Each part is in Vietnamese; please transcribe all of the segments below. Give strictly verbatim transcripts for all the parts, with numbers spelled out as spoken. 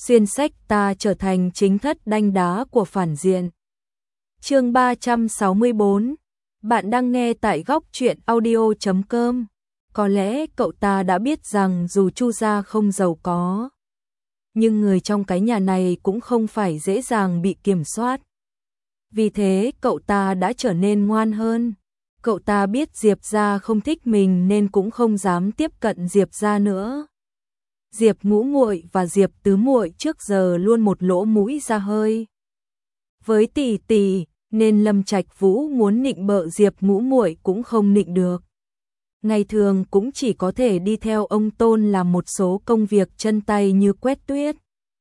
xuyên sách ta trở thành chính thất đanh đá của phản diện. Chương ba trăm sáu mươi bốn. Bạn đang nghe tại góc truyện audio chấm com. Có lẽ cậu ta đã biết rằng dù Chu gia không giàu có, nhưng người trong cái nhà này cũng không phải dễ dàng bị kiểm soát. Vì thế cậu ta đã trở nên ngoan hơn. Cậu ta biết Diệp gia không thích mình nên cũng không dám tiếp cận Diệp gia nữa. Diệp Ngũ Muội và Diệp Tứ Muội trước giờ luôn một lỗ mũi ra hơi với tỷ tỷ, nên Lâm Trạch Vũ muốn nịnh bợ Diệp Ngũ Muội cũng không nịnh được. Ngày thường cũng chỉ có thể đi theo ông Tôn làm một số công việc chân tay như quét tuyết,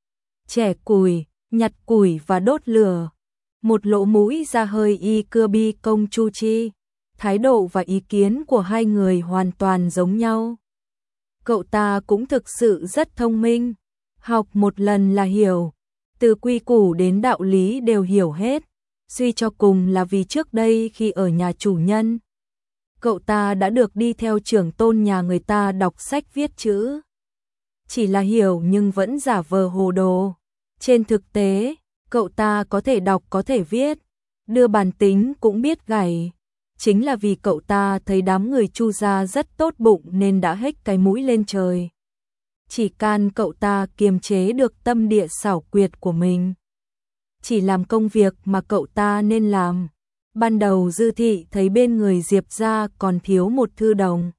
chẻ củi, nhặt củi và đốt lửa. Một lỗ mũi ra hơi y cưa bi công Chu Chi. Thái độ và ý kiến của hai người hoàn toàn giống nhau. Cậu ta cũng thực sự rất thông minh, học một lần là hiểu, từ quy củ đến đạo lý đều hiểu hết. Suy cho cùng là vì trước đây khi ở nhà chủ nhân, cậu ta đã được đi theo trưởng tôn nhà người ta đọc sách viết chữ. Chỉ là hiểu nhưng vẫn giả vờ hồ đồ. Trên thực tế, cậu ta có thể đọc có thể viết, đưa bàn tính cũng biết gảy. Chính là vì cậu ta thấy đám người Chu gia rất tốt bụng nên đã hếch cái mũi lên trời. Chỉ can cậu ta kiềm chế được tâm địa xảo quyệt của mình, chỉ làm công việc mà cậu ta nên làm. Ban đầu Dư Thị thấy bên người Diệp gia còn thiếu một thư đồng.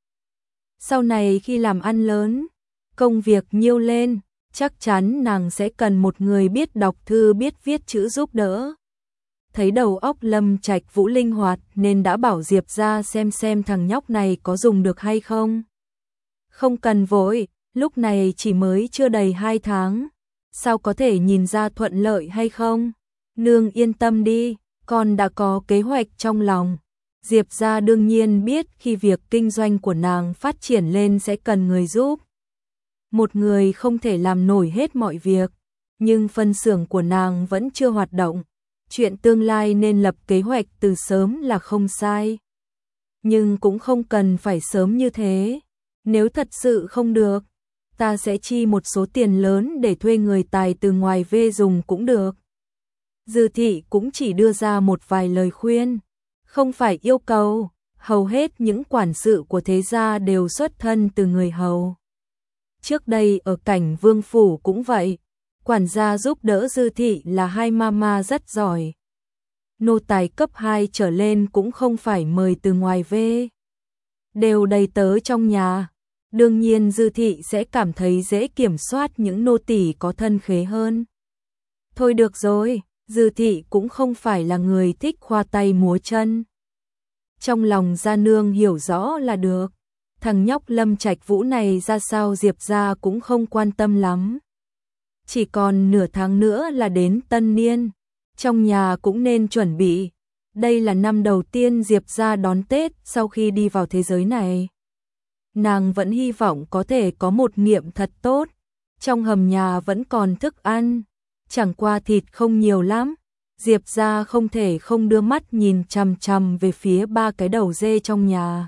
Sau này khi làm ăn lớn, công việc nhiều lên, chắc chắn nàng sẽ cần một người biết đọc thư biết viết chữ giúp đỡ. Thấy đầu óc Lâm Trạch Vũ linh hoạt nên đã bảo Diệp gia xem xem thằng nhóc này có dùng được hay không. Không cần vội, lúc này chỉ mới chưa đầy hai tháng, sao có thể nhìn ra thuận lợi hay không? Nương yên tâm đi, con đã có kế hoạch trong lòng. Diệp gia đương nhiên biết khi việc kinh doanh của nàng phát triển lên sẽ cần người giúp. Một người không thể làm nổi hết mọi việc, nhưng phân xưởng của nàng vẫn chưa hoạt động. Chuyện tương lai nên lập kế hoạch từ sớm là không sai. Nhưng cũng không cần phải sớm như thế. Nếu thật sự không được, ta sẽ chi một số tiền lớn để thuê người tài từ ngoài về dùng cũng được. Dư Thị cũng chỉ đưa ra một vài lời khuyên, không phải yêu cầu. Hầu hết những quản sự của thế gia đều xuất thân từ người hầu. Trước đây ở Cảnh Vương phủ cũng vậy. Quản gia giúp đỡ Dư Thị là hai mama rất giỏi. Nô tài cấp hai trở lên cũng không phải mời từ ngoài về, đều đầy tớ trong nhà. Đương nhiên Dư Thị sẽ cảm thấy dễ kiểm soát những nô tỳ có thân khế hơn. Thôi được rồi, Dư Thị cũng không phải là người thích khoa tay múa chân. Trong lòng gia nương hiểu rõ là được. Thằng nhóc Lâm Trạch Vũ này ra sao Diệp gia cũng không quan tâm lắm. Chỉ còn nửa tháng nữa là đến tân niên, trong nhà cũng nên chuẩn bị. Đây là năm đầu tiên Diệp gia đón Tết sau khi đi vào thế giới này. Nàng vẫn hy vọng có thể có một nghiệm thật tốt. Trong hầm nhà vẫn còn thức ăn, chẳng qua thịt không nhiều lắm. Diệp gia không thể không đưa mắt nhìn chằm chằm về phía ba cái đầu dê trong nhà.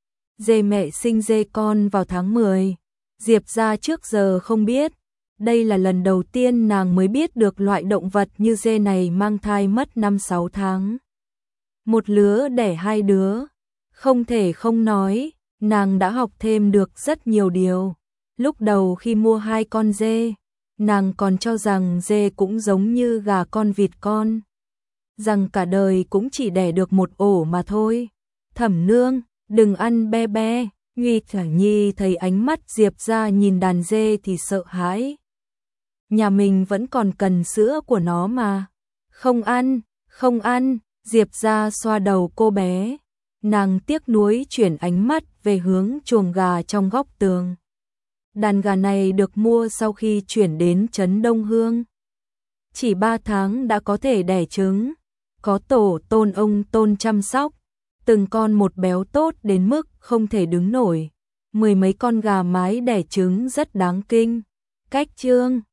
Dê mẹ sinh dê con vào tháng mười. Diệp gia trước giờ không biết. Đây là lần đầu tiên nàng mới biết được loại động vật như dê này mang thai mất năm sáu tháng. Một lứa đẻ hai đứa. Không thể không nói, nàng đã học thêm được rất nhiều điều. Lúc đầu khi mua hai con dê, nàng còn cho rằng dê cũng giống như gà con vịt con, rằng cả đời cũng chỉ đẻ được một ổ mà thôi. Thẩm nương, đừng ăn be be. Nghi Thả Nhi thấy ánh mắt Diệp gia nhìn đàn dê thì sợ hãi. Nhà mình vẫn còn cần sữa của nó mà. Không ăn, không ăn. Diệp gia xoa đầu cô bé. Nàng tiếc nuối chuyển ánh mắt về hướng chuồng gà trong góc tường. Đàn gà này được mua sau khi chuyển đến trấn Đông Hương. Chỉ ba tháng đã có thể đẻ trứng. Có tổ tôn ông Tôn chăm sóc. Từng con một béo tốt đến mức không thể đứng nổi. Mười mấy con gà mái đẻ trứng rất đáng kinh. Cách chương